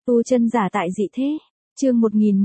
Tu chân giả tại dị thế. Chương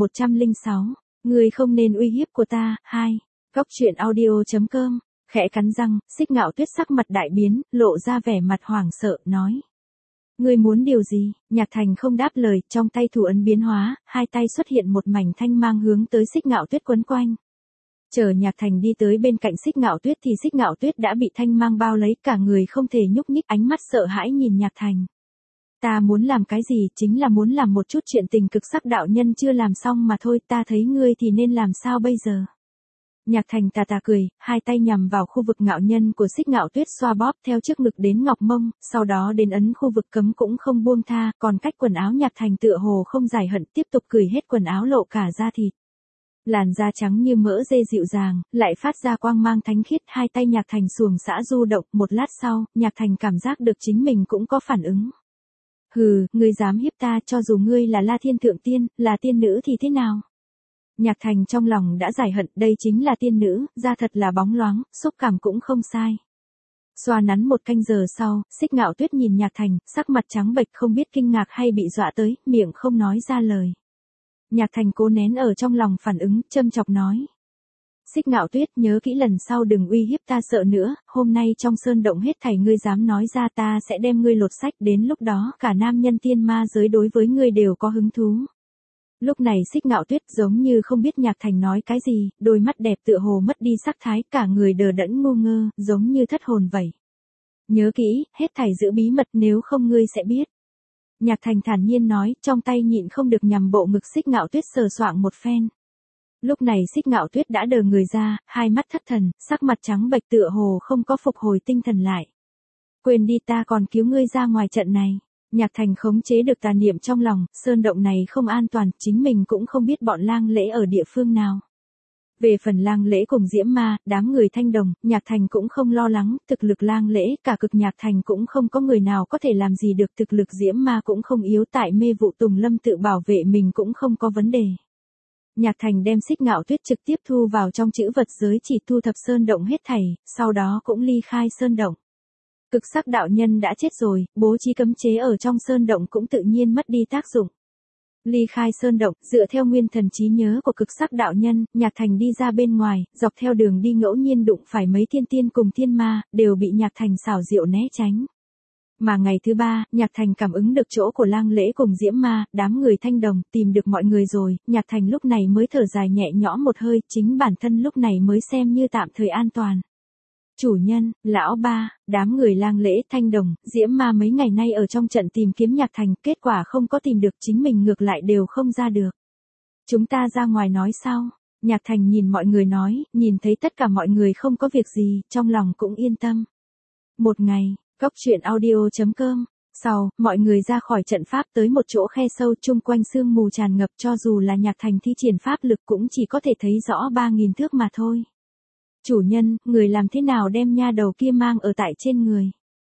1106. Người không nên uy hiếp của ta. 2. Góc truyện audio.com. Khẽ cắn răng, Xích Ngạo Tuyết sắc mặt đại biến, lộ ra vẻ mặt hoảng sợ, nói. Ngươi muốn điều gì? Nhạc Thành không đáp lời, trong tay thủ ấn biến hóa, hai tay xuất hiện một mảnh thanh mang hướng tới Xích Ngạo Tuyết quấn quanh. Chờ Nhạc Thành đi tới bên cạnh Xích Ngạo Tuyết thì Xích Ngạo Tuyết đã bị thanh mang bao lấy, cả người không thể nhúc nhích, ánh mắt sợ hãi nhìn Nhạc Thành. Ta muốn làm cái gì, chính là muốn làm một chút chuyện tình cực sắc đạo nhân chưa làm xong mà thôi, ta thấy ngươi thì nên làm sao bây giờ? Nhạc Thành tà tà cười, hai tay nhằm vào khu vực ngạo nhân của Xích Ngạo Tuyết xoa bóp theo trước ngực đến ngọc mông, sau đó đến ấn khu vực cấm cũng không buông tha, còn cách quần áo Nhạc Thành tựa hồ không giải hận, tiếp tục cười hết quần áo lộ cả da thịt. Làn da trắng như mỡ dê dịu dàng, lại phát ra quang mang thánh khiết, hai tay Nhạc Thành xuồng xã du động, một lát sau, Nhạc Thành cảm giác được chính mình cũng có phản ứng. Hừ, ngươi dám hiếp ta, cho dù ngươi là La Thiên Thượng Tiên, là tiên nữ thì thế nào? Nhạc Thành trong lòng đã giải hận, đây chính là tiên nữ, da thật là bóng loáng, xúc cảm cũng không sai. Xoa nắn một canh giờ sau, Xích Ngạo Tuyết nhìn Nhạc Thành, sắc mặt trắng bệch không biết kinh ngạc hay bị dọa tới, miệng không nói ra lời. Nhạc Thành cố nén ở trong lòng phản ứng, châm chọc nói. Xích Ngạo Tuyết, nhớ kỹ lần sau đừng uy hiếp ta sợ nữa, hôm nay trong sơn động hết thảy ngươi dám nói ra ta sẽ đem ngươi lột sách, đến lúc đó cả nam nhân tiên ma giới đối với ngươi đều có hứng thú. Lúc này Xích Ngạo Tuyết giống như không biết Nhạc Thành nói cái gì, đôi mắt đẹp tựa hồ mất đi sắc thái, cả người đờ đẫn ngu ngơ, giống như thất hồn vậy. Nhớ kỹ, hết thảy giữ bí mật, nếu không ngươi sẽ biết. Nhạc Thành thản nhiên nói, trong tay nhịn không được nhằm bộ ngực Xích Ngạo Tuyết sờ soạng một phen. Lúc này Xích Ngạo Tuyết đã đờ người ra, hai mắt thất thần, sắc mặt trắng bệch tựa hồ không có phục hồi tinh thần lại. Quên đi, ta còn cứu ngươi ra ngoài trận này. Nhạc Thành khống chế được tà niệm trong lòng, sơn động này không an toàn, chính mình cũng không biết bọn lang lễ ở địa phương nào. Về phần lang lễ cùng diễm ma, đám người thanh đồng, Nhạc Thành cũng không lo lắng, thực lực lang lễ, cả cực Nhạc Thành cũng không có người nào có thể làm gì được, thực lực diễm ma cũng không yếu, tại mê vụ Tùng Lâm tự bảo vệ mình cũng không có vấn đề. Nhạc Thành đem Xích Ngạo Tuyết trực tiếp thu vào trong chữ vật giới chỉ, thu thập sơn động hết thảy, sau đó cũng ly khai sơn động. Cực sắc đạo nhân đã chết rồi, bố trí cấm chế ở trong sơn động cũng tự nhiên mất đi tác dụng. Ly khai sơn động, dựa theo nguyên thần trí nhớ của cực sắc đạo nhân, Nhạc Thành đi ra bên ngoài, dọc theo đường đi ngẫu nhiên đụng phải mấy thiên tiên cùng thiên ma, đều bị Nhạc Thành xảo diệu né tránh. Mà ngày thứ ba, Nhạc Thành cảm ứng được chỗ của lang lễ cùng diễm ma, đám người thanh đồng, tìm được mọi người rồi, Nhạc Thành lúc này mới thở dài nhẹ nhõm một hơi, chính bản thân lúc này mới xem như tạm thời an toàn. Chủ nhân, lão ba, đám người lang lễ, thanh đồng, diễm ma mấy ngày nay ở trong trận tìm kiếm Nhạc Thành, kết quả không có tìm được, chính mình ngược lại đều không ra được. Chúng ta ra ngoài nói sao? Nhạc Thành nhìn mọi người nói, nhìn thấy tất cả mọi người không có việc gì, trong lòng cũng yên tâm. Một ngày, góc truyện audio.com. Sau, mọi người ra khỏi trận pháp tới một chỗ khe sâu, chung quanh sương mù tràn ngập, cho dù là Nhạc Thành thi triển pháp lực cũng chỉ có thể thấy rõ 3.000 thước mà thôi. Chủ nhân, người làm thế nào đem nha đầu kia mang ở tại trên người?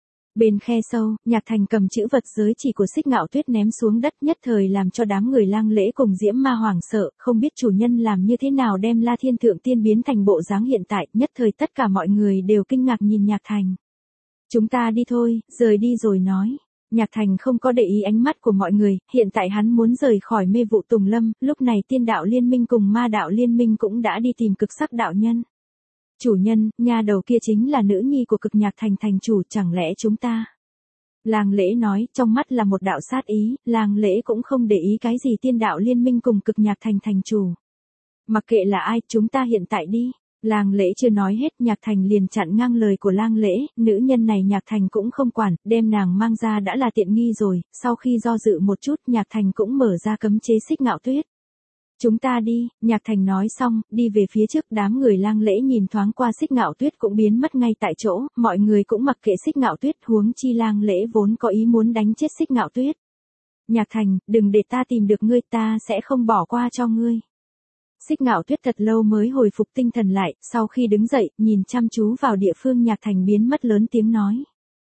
Bên khe sâu, Nhạc Thành cầm chữ vật giới chỉ của Xích Ngạo Tuyết ném xuống đất, nhất thời làm cho đám người lang lễ cùng diễm ma hoảng sợ, không biết chủ nhân làm như thế nào đem La Thiên Thượng Tiên biến thành bộ dáng hiện tại, nhất thời tất cả mọi người đều kinh ngạc nhìn Nhạc Thành. Chúng ta đi thôi, rời đi rồi nói. Nhạc Thành không có để ý ánh mắt của mọi người, hiện tại hắn muốn rời khỏi mê vụ Tùng Lâm, lúc này tiên đạo liên minh cùng ma đạo liên minh cũng đã đi tìm cực sắc đạo nhân. Chủ nhân, nha đầu kia chính là nữ nhi của cực Nhạc Thành thành chủ, chẳng lẽ chúng ta? Lang lễ nói, trong mắt là một đạo sát ý, lang lễ cũng không để ý cái gì tiên đạo liên minh cùng cực Nhạc Thành thành chủ. Mặc kệ là ai, chúng ta hiện tại đi. Lang lễ chưa nói hết, Nhạc Thành liền chặn ngang lời của lang lễ, nữ nhân này Nhạc Thành cũng không quản, đem nàng mang ra đã là tiện nghi rồi, sau khi do dự một chút, Nhạc Thành cũng mở ra cấm chế Xích Ngạo Tuyết. Chúng ta đi, Nhạc Thành nói xong, đi về phía trước, đám người lang lễ nhìn thoáng qua Xích Ngạo Tuyết cũng biến mất ngay tại chỗ, mọi người cũng mặc kệ Xích Ngạo Tuyết, huống chi lang lễ vốn có ý muốn đánh chết Xích Ngạo Tuyết. Nhạc Thành, đừng để ta tìm được ngươi, ta sẽ không bỏ qua cho ngươi. Xích Ngạo Tuyết thật lâu mới hồi phục tinh thần lại, sau khi đứng dậy, nhìn chăm chú vào địa phương Nhạc Thành biến mất lớn tiếng nói.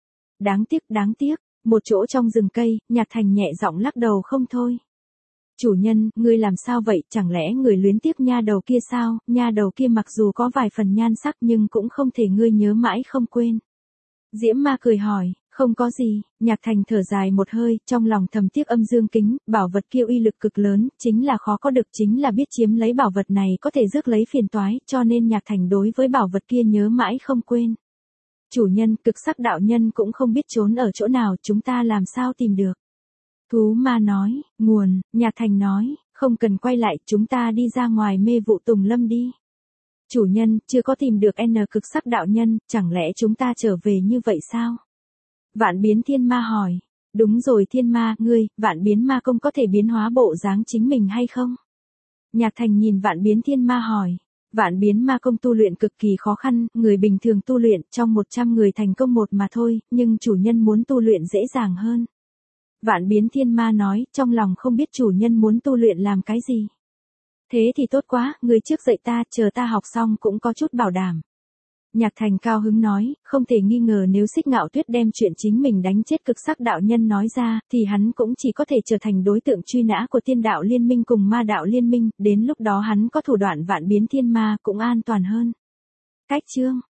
Đáng tiếc, một chỗ trong rừng cây, Nhạc Thành nhẹ giọng lắc đầu không thôi. Chủ nhân, ngươi làm sao vậy, chẳng lẽ người luyến tiếc nha đầu kia sao, nha đầu kia mặc dù có vài phần nhan sắc nhưng cũng không thể ngươi nhớ mãi không quên. Diễm ma cười hỏi, Không có gì, Nhạc Thành thở dài một hơi, trong lòng thầm tiếc âm dương kính, bảo vật kia uy lực cực lớn, chính là khó có được, chính là biết chiếm lấy bảo vật này có thể rước lấy phiền toái, cho nên Nhạc Thành đối với bảo vật kia nhớ mãi không quên. Chủ nhân, cực sắc đạo nhân cũng không biết trốn ở chỗ nào, chúng ta làm sao tìm được. Thú ma nói, nguồn, Nhạc Thành nói, không cần quay lại, chúng ta đi ra ngoài mê vụ Tùng Lâm đi. Chủ nhân, chưa có tìm được N cực sắc đạo nhân, chẳng lẽ chúng ta trở về như vậy sao? Vạn biến thiên ma hỏi. Đúng rồi thiên ma, ngươi, vạn biến ma công có thể biến hóa bộ dáng chính mình hay không? Nhạc Thành nhìn vạn biến thiên ma hỏi. Vạn biến ma công tu luyện cực kỳ khó khăn, người bình thường tu luyện trong 100 người thành công một mà thôi, nhưng chủ nhân muốn tu luyện dễ dàng hơn. Vạn biến thiên ma nói, trong lòng không biết chủ nhân muốn tu luyện làm cái gì. Thế thì tốt quá, người trước dạy ta, chờ ta học xong cũng có chút bảo đảm. Nhạc Thành cao hứng nói, không thể nghi ngờ nếu Xích Ngạo Tuyết đem chuyện chính mình đánh chết cực sắc đạo nhân nói ra, thì hắn cũng chỉ có thể trở thành đối tượng truy nã của Tiên đạo liên minh cùng Ma đạo liên minh, đến lúc đó hắn có thủ đoạn vạn biến thiên ma cũng an toàn hơn. Cách chương